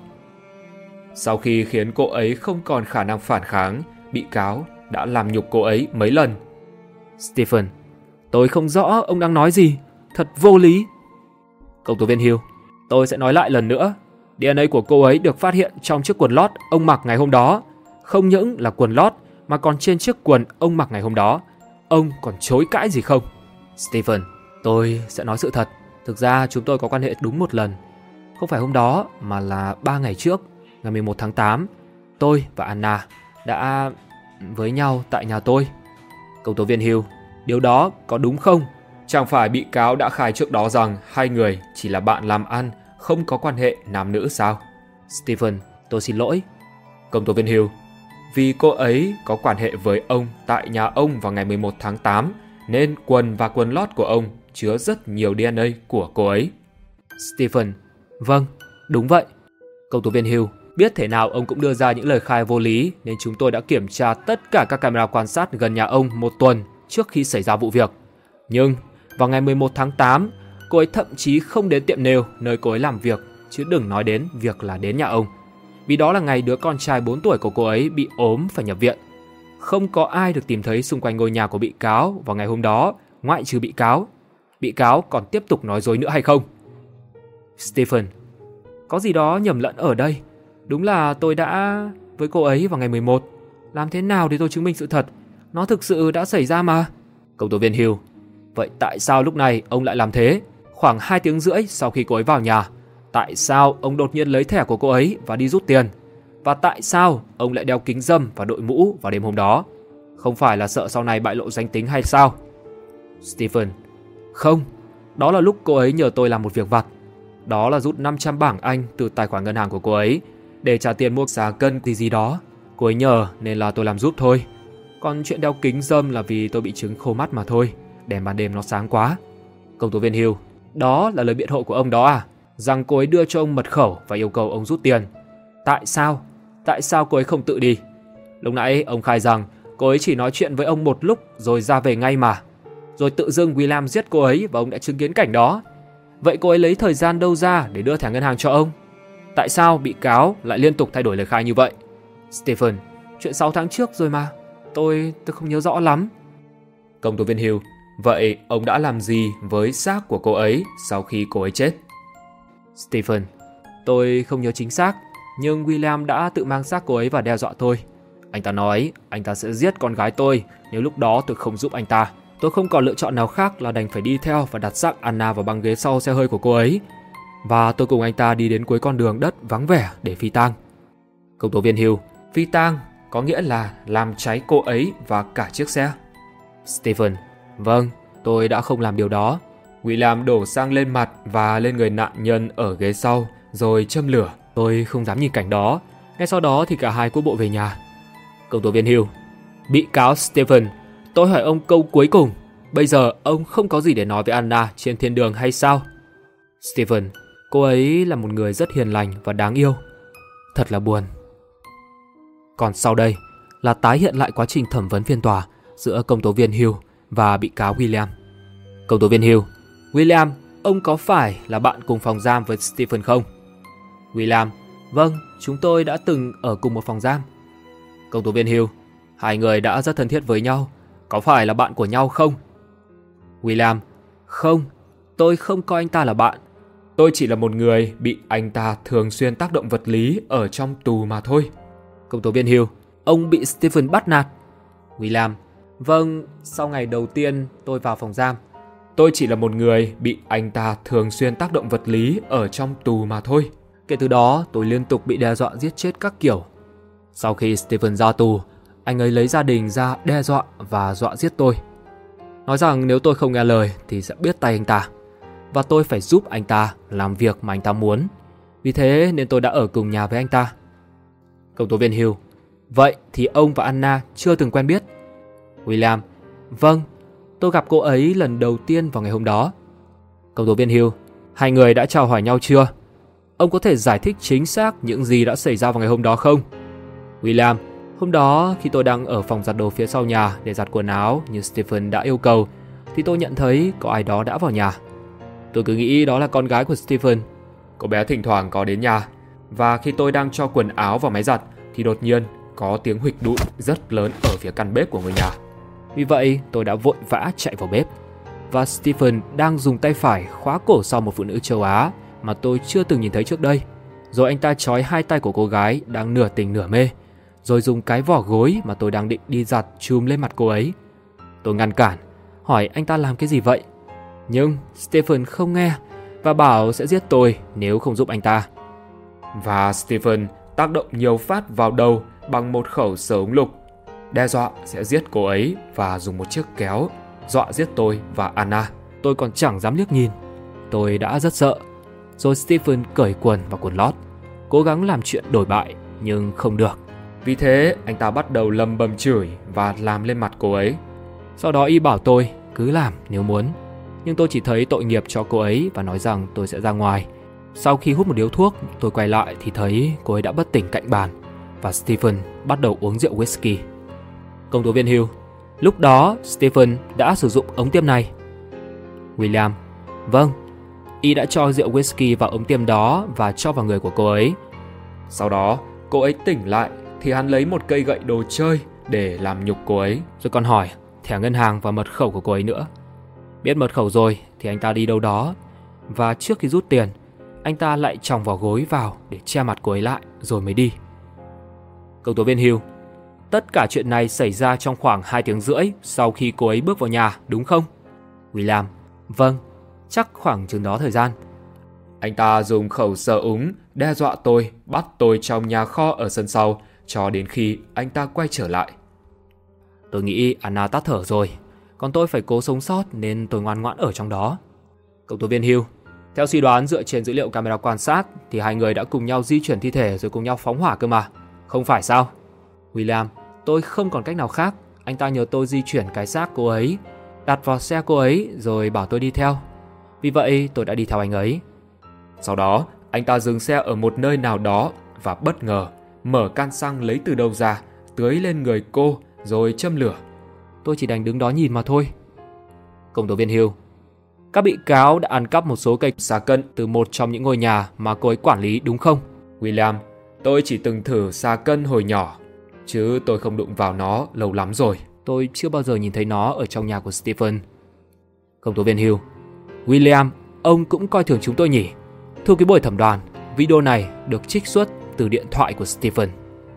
Sau khi khiến cô ấy không còn khả năng phản kháng, bị cáo đã làm nhục cô ấy mấy lần. Stephen: Tôi không rõ ông đang nói gì. Thật vô lý. Công tố viên Hill: Tôi sẽ nói lại lần nữa. đê en a của cô ấy được phát hiện trong chiếc quần lót ông mặc ngày hôm đó. Không những là quần lót mà còn trên chiếc quần ông mặc ngày hôm đó. Ông còn chối cãi gì không? Stephen: Tôi sẽ nói sự thật. Thực ra chúng tôi có quan hệ đúng một lần. Không phải hôm đó mà là ba ngày trước, ngày mười một tháng tám. Tôi và Anna đã với nhau tại nhà tôi. Công tố viên Hill: Điều đó có đúng không? Chẳng phải bị cáo đã khai trước đó rằng hai người chỉ là bạn làm ăn, không có quan hệ nam nữ sao? Stephen: Tôi xin lỗi. Công tố viên Hill: Vì cô ấy có quan hệ với ông tại nhà ông vào ngày mười một tháng tám, nên quần và quần lót của ông chứa rất nhiều đê en a của cô ấy. Stephen: Vâng, đúng vậy. Công tố viên Hill: Biết thế nào ông cũng đưa ra những lời khai vô lý, nên chúng tôi đã kiểm tra tất cả các camera quan sát gần nhà ông một tuần trước khi xảy ra vụ việc. Nhưng vào ngày mười một tháng tám, cô ấy thậm chí không đến tiệm nail nơi cô ấy làm việc, chứ đừng nói đến việc là đến nhà ông. Vì đó là ngày đứa con trai bốn tuổi của cô ấy bị ốm phải nhập viện. Không có ai được tìm thấy xung quanh ngôi nhà của bị cáo vào ngày hôm đó, ngoại trừ bị cáo. Bị cáo còn tiếp tục nói dối nữa hay không? Stephen: Có gì đó nhầm lẫn ở đây. Đúng là tôi đã với cô ấy vào ngày mười một. Làm thế nào để tôi chứng minh sự thật? Nó thực sự đã xảy ra mà. Công tố viên Hill: Vậy tại sao lúc này ông lại làm thế? Khoảng hai tiếng rưỡi sau khi cô ấy vào nhà, tại sao ông đột nhiên lấy thẻ của cô ấy và đi rút tiền? Và tại sao ông lại đeo kính râm và đội mũ vào đêm hôm đó? Không phải là sợ sau này bại lộ danh tính hay sao? Stephen: Không, đó là lúc cô ấy nhờ tôi làm một việc vặt. Đó là rút năm trăm bảng Anh từ tài khoản ngân hàng của cô ấy để trả tiền mua xà cân gì gì đó. Cô ấy nhờ nên là tôi làm giúp thôi. Còn chuyện đeo kính râm là vì tôi bị chứng khô mắt mà thôi. Đèn ban đêm nó sáng quá. Công tố viên Hill: Đó là lời biện hộ của ông đó à? Rằng cô ấy đưa cho ông mật khẩu và yêu cầu ông rút tiền. Tại sao? Tại sao cô ấy không tự đi? Lúc nãy ông khai rằng cô ấy chỉ nói chuyện với ông một lúc rồi ra về ngay mà. Rồi tự dưng William giết cô ấy và ông đã chứng kiến cảnh đó. Vậy cô ấy lấy thời gian đâu ra để đưa thẻ ngân hàng cho ông? Tại sao bị cáo lại liên tục thay đổi lời khai như vậy? Stephen: Chuyện sáu tháng trước rồi mà. Tôi tôi không nhớ rõ lắm. Công tố viên Hill: Vậy ông đã làm gì với xác của cô ấy sau khi cô ấy chết? Stephen: Tôi không nhớ chính xác, nhưng William đã tự mang xác cô ấy và đe dọa tôi. Anh ta nói anh ta sẽ giết con gái tôi nếu lúc đó tôi không giúp anh ta. Tôi không còn lựa chọn nào khác là đành phải đi theo và đặt xác Anna vào băng ghế sau xe hơi của cô ấy. Và tôi cùng anh ta đi đến cuối con đường đất vắng vẻ để phi tang. Công tố viên Hill: Phi tang có nghĩa là làm cháy cô ấy và cả chiếc xe. Stephen: Vâng, tôi đã không làm điều đó. William đổ xăng lên mặt và lên người nạn nhân ở ghế sau rồi châm lửa. Tôi không dám nhìn cảnh đó. Ngay sau đó thì cả hai cuốc bộ về nhà. Công tố viên Hill: Bị cáo Stephen, tôi hỏi ông câu cuối cùng. Bây giờ ông không có gì để nói với Anna trên thiên đường hay sao? Stephen, cô ấy là một người rất hiền lành và đáng yêu. Thật là buồn. Còn sau đây là tái hiện lại quá trình thẩm vấn phiên tòa giữa công tố viên Hill và bị cáo William. Công tố viên Hill: William, ông có phải là bạn cùng phòng giam với Stephen không? William: Vâng, chúng tôi đã từng ở cùng một phòng giam. Công tố viên Hill: Hai người đã rất thân thiết với nhau, có phải là bạn của nhau không? William: Không, tôi không coi anh ta là bạn. Tôi chỉ là một người bị anh ta thường xuyên tác động vật lý ở trong tù mà thôi. Công tố viên Hill: Ông bị Stephen bắt nạt. William: Vâng, sau ngày đầu tiên tôi vào phòng giam, tôi chỉ là một người bị anh ta thường xuyên tác động vật lý ở trong tù mà thôi. Kể từ đó, tôi liên tục bị đe dọa giết chết các kiểu. Sau khi Stephen ra tù, anh ấy lấy gia đình ra đe dọa và dọa giết tôi. Nói rằng nếu tôi không nghe lời thì sẽ biết tay anh ta, và tôi phải giúp anh ta làm việc mà anh ta muốn. Vì thế nên tôi đã ở cùng nhà với anh ta. Công tố viên Hill: Vậy thì ông và Anna chưa từng quen biết? William: Vâng, tôi gặp cô ấy lần đầu tiên vào ngày hôm đó. Công tố viên Hill: Hai người đã chào hỏi nhau chưa? Ông có thể giải thích chính xác những gì đã xảy ra vào ngày hôm đó không? William: Hôm đó khi tôi đang ở phòng giặt đồ phía sau nhà để giặt quần áo như Stephen đã yêu cầu, thì tôi nhận thấy có ai đó đã vào nhà. Tôi cứ nghĩ đó là con gái của Stephen. Cô bé thỉnh thoảng có đến nhà, và khi tôi đang cho quần áo vào máy giặt thì đột nhiên có tiếng huỵch đụi rất lớn ở phía căn bếp của người nhà. Vì vậy tôi đã vội vã chạy vào bếp, và Stephen đang dùng tay phải khóa cổ sau một phụ nữ châu Á mà tôi chưa từng nhìn thấy trước đây. Rồi anh ta trói hai tay của cô gái đang nửa tỉnh nửa mê, rồi dùng cái vỏ gối mà tôi đang định đi giặt chùm lên mặt cô ấy. Tôi ngăn cản, hỏi anh ta làm cái gì vậy. Nhưng Stephen không nghe và bảo sẽ giết tôi nếu không giúp anh ta. Và Stephen tác động nhiều phát vào đầu bằng một khẩu súng lục, đe dọa sẽ giết cô ấy và dùng một chiếc kéo dọa giết tôi và Anna. Tôi còn chẳng dám liếc nhìn. Tôi đã rất sợ. Rồi Stephen cởi quần và quần lót, cố gắng làm chuyện đổi bại nhưng không được. Vì thế anh ta bắt đầu lầm bầm chửi và làm lên mặt cô ấy. Sau đó y bảo tôi cứ làm nếu muốn. Nhưng tôi chỉ thấy tội nghiệp cho cô ấy và nói rằng tôi sẽ ra ngoài. Sau khi hút một điếu thuốc, tôi quay lại thì thấy cô ấy đã bất tỉnh cạnh bàn, và Stephen bắt đầu uống rượu whisky. Công tố viên Hill: Lúc đó Stephen đã sử dụng ống tiêm này. William: Vâng, y đã cho rượu whisky vào ống tiêm đó và cho vào người của cô ấy. Sau đó cô ấy tỉnh lại thì hắn lấy một cây gậy đồ chơi để làm nhục cô ấy, rồi còn hỏi thẻ ngân hàng và mật khẩu của cô ấy nữa. Biết mật khẩu rồi thì anh ta đi đâu đó, và trước khi rút tiền, anh ta lại chòng vào gối vào để che mặt cô ấy lại rồi mới đi. Công tố viên Hill: Tất cả chuyện này xảy ra trong khoảng hai tiếng rưỡi sau khi cô ấy bước vào nhà, đúng không? William: Vâng, chắc khoảng chừng đó thời gian. Anh ta dùng khẩu sờ úng đe dọa tôi, bắt tôi trong nhà kho ở sân sau cho đến khi anh ta quay trở lại. Tôi nghĩ Anna tắt thở rồi, còn tôi phải cố sống sót nên tôi ngoan ngoãn ở trong đó. Công tố viên Hill: Theo suy đoán dựa trên dữ liệu camera quan sát thì hai người đã cùng nhau di chuyển thi thể rồi cùng nhau phóng hỏa cơ mà, không phải sao? William: Tôi không còn cách nào khác. Anh ta nhờ tôi di chuyển cái xác cô ấy, đặt vào xe cô ấy rồi bảo tôi đi theo. Vì vậy tôi đã đi theo anh ấy. Sau đó anh ta dừng xe ở một nơi nào đó và bất ngờ mở can xăng lấy từ đâu ra, tưới lên người cô rồi châm lửa. Tôi chỉ đành đứng đó nhìn mà thôi. Công tố viên Hill: Các bị cáo đã ăn cắp một số cây xà cân từ một trong những ngôi nhà mà cô ấy quản lý, đúng không? William: Tôi chỉ từng thử xà cân hồi nhỏ, chứ tôi không đụng vào nó lâu lắm rồi. Tôi chưa bao giờ nhìn thấy nó ở trong nhà của Stephen. Công tố viên Hill: William, ông cũng coi thường chúng tôi nhỉ? Thưa quý buổi thẩm đoàn, video này được trích xuất từ điện thoại của Stephen.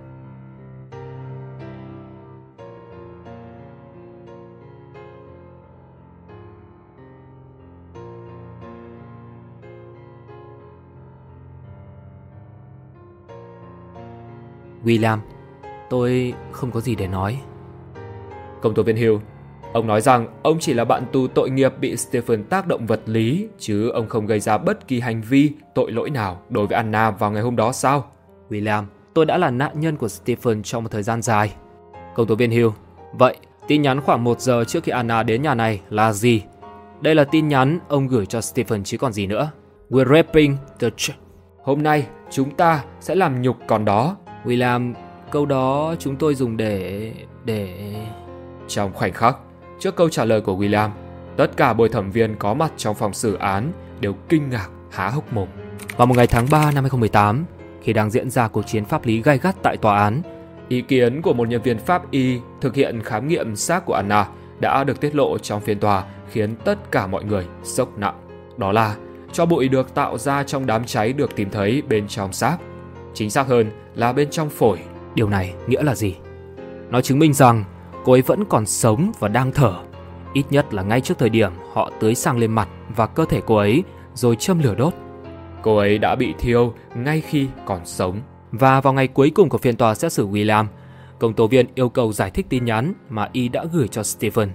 William: Tôi không có gì để nói. Công tố viên Hill: Ông nói rằng ông chỉ là bạn tù tội nghiệp bị Stephen tác động vật lý, chứ ông không gây ra bất kỳ hành vi tội lỗi nào đối với Anna vào ngày hôm đó sao? William: Tôi đã là nạn nhân của Stephen trong một thời gian dài. Công tố viên Hill: Vậy tin nhắn khoảng một giờ trước khi Anna đến nhà này là gì? Đây là tin nhắn ông gửi cho Stephen chứ còn gì nữa. We're raping the ch... Hôm nay chúng ta sẽ làm nhục con đó. William, câu đó chúng tôi dùng để... để... Trong khoảnh khắc, trước câu trả lời của William, tất cả bồi thẩm viên có mặt trong phòng xử án đều kinh ngạc há hốc mồm. Vào một ngày tháng ba năm hai không một tám, khi đang diễn ra cuộc chiến pháp lý gay gắt tại tòa án, ý kiến của một nhân viên pháp y thực hiện khám nghiệm xác của Anna đã được tiết lộ trong phiên tòa, khiến tất cả mọi người sốc nặng. Đó là tro bụi được tạo ra trong đám cháy được tìm thấy bên trong xác. Chính xác hơn là bên trong phổi. Điều này nghĩa là gì? Nó chứng minh rằng cô ấy vẫn còn sống và đang thở. Ít nhất là ngay trước thời điểm họ tưới xăng lên mặt và cơ thể cô ấy rồi châm lửa đốt. Cô ấy đã bị thiêu ngay khi còn sống. Và vào ngày cuối cùng của phiên tòa xét xử William, công tố viên yêu cầu giải thích tin nhắn mà y đã gửi cho Stephen.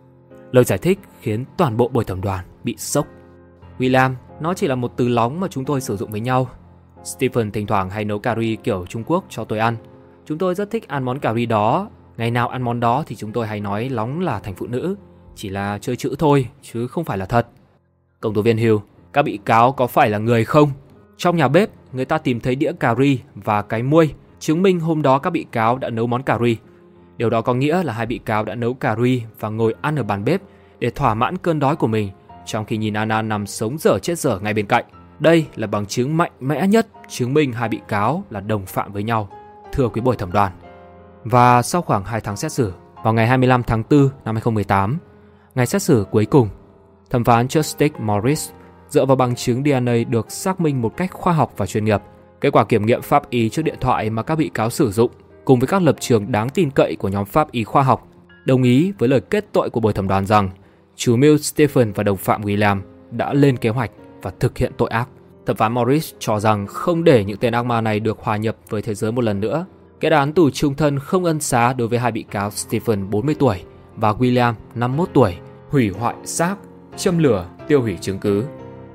Lời giải thích khiến toàn bộ bồi thẩm đoàn bị sốc. William, nó chỉ là một từ lóng mà chúng tôi sử dụng với nhau. Stephen thỉnh thoảng hay nấu cà ri kiểu Trung Quốc cho tôi ăn. Chúng tôi rất thích ăn món cà ri đó. Ngày nào ăn món đó thì chúng tôi hay nói lóng là thành phụ nữ. Chỉ là chơi chữ thôi, chứ không phải là thật. Công tố viên Hill, các bị cáo có phải là người không? Trong nhà bếp, người ta tìm thấy đĩa cà ri và cái muôi, chứng minh hôm đó các bị cáo đã nấu món cà ri. Điều đó có nghĩa là hai bị cáo đã nấu cà ri và ngồi ăn ở bàn bếp để thỏa mãn cơn đói của mình, trong khi nhìn Anna nằm sống dở chết dở ngay bên cạnh. Đây là bằng chứng mạnh mẽ nhất chứng minh hai bị cáo là đồng phạm với nhau, thưa quý bồi thẩm đoàn. Và sau khoảng hai tháng xét xử, vào ngày hai mươi lăm tháng tư năm hai không một tám, ngày xét xử cuối cùng, thẩm phán Justice Morris dựa vào bằng chứng đê en a được xác minh một cách khoa học và chuyên nghiệp, kết quả kiểm nghiệm pháp y trước điện thoại mà các bị cáo sử dụng, cùng với các lập trường đáng tin cậy của nhóm pháp y khoa học, đồng ý với lời kết tội của bồi thẩm đoàn rằng chủ mưu Stephen và đồng phạm William đã lên kế hoạch và thực hiện tội ác. Thẩm phán Morris cho rằng không để những tên ác ma này được hòa nhập với thế giới một lần nữa, kết án tù chung thân không ân xá đối với hai bị cáo Stephen bốn mươi tuổi và William năm mươi mốt tuổi, hủy hoại xác, châm lửa, tiêu hủy chứng cứ.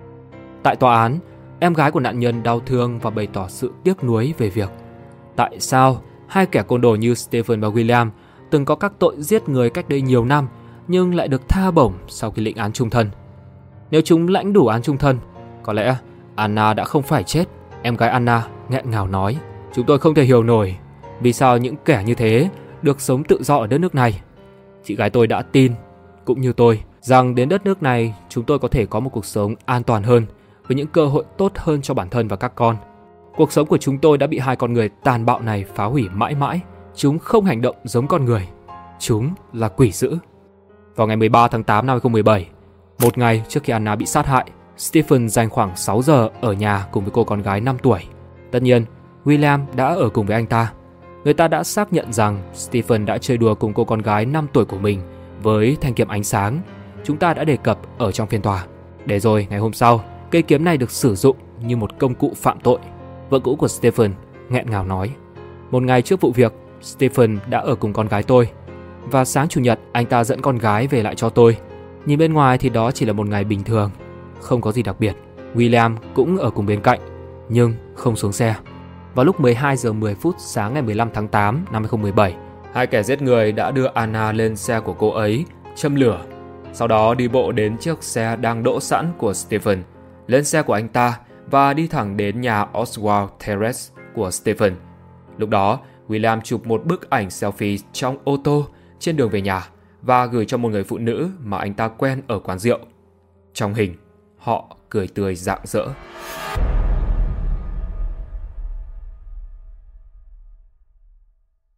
Tại tòa án, em gái của nạn nhân đau thương và bày tỏ sự tiếc nuối về việc tại sao hai kẻ côn đồ như Stephen và William từng có các tội giết người cách đây nhiều năm nhưng lại được tha bổng sau khi lĩnh án chung thân. Nếu chúng lãnh đủ án chung thân, có lẽ Anna đã không phải chết. Em gái Anna nghẹn ngào nói, chúng tôi không thể hiểu nổi vì sao những kẻ như thế được sống tự do ở đất nước này. Chị gái tôi đã tin, cũng như tôi, rằng đến đất nước này chúng tôi có thể có một cuộc sống an toàn hơn, với những cơ hội tốt hơn cho bản thân và các con. Cuộc sống của chúng tôi đã bị hai con người tàn bạo này phá hủy mãi mãi. Chúng không hành động giống con người. Chúng là quỷ dữ. Vào ngày mười ba tháng tám năm hai không một bảy, một ngày trước khi Anna bị sát hại, Stephen dành khoảng sáu giờ ở nhà cùng với cô con gái năm tuổi. Tất nhiên, William đã ở cùng với anh ta. Người ta đã xác nhận rằng Stephen đã chơi đùa cùng cô con gái năm tuổi của mình với thanh kiếm ánh sáng chúng ta đã đề cập ở trong phiên tòa. Để rồi ngày hôm sau, cây kiếm này được sử dụng như một công cụ phạm tội. Vợ cũ của Stephen nghẹn ngào nói, một ngày trước vụ việc, Stephen đã ở cùng con gái tôi, và sáng chủ nhật anh ta dẫn con gái về lại cho tôi. Nhìn bên ngoài thì đó chỉ là một ngày bình thường, không có gì đặc biệt. William cũng ở cùng bên cạnh, nhưng không xuống xe. Vào lúc mười hai giờ mười phút sáng ngày mười lăm tháng tám năm hai không một bảy, hai kẻ giết người đã đưa Anna lên xe của cô ấy, châm lửa. Sau đó đi bộ đến chiếc xe đang đỗ sẵn của Stephen, lên xe của anh ta và đi thẳng đến nhà Oswald Terrace của Stephen. Lúc đó, William chụp một bức ảnh selfie trong ô tô trên đường về nhà và gửi cho một người phụ nữ mà anh ta quen ở quán rượu. Trong hình, họ cười tươi rạng rỡ.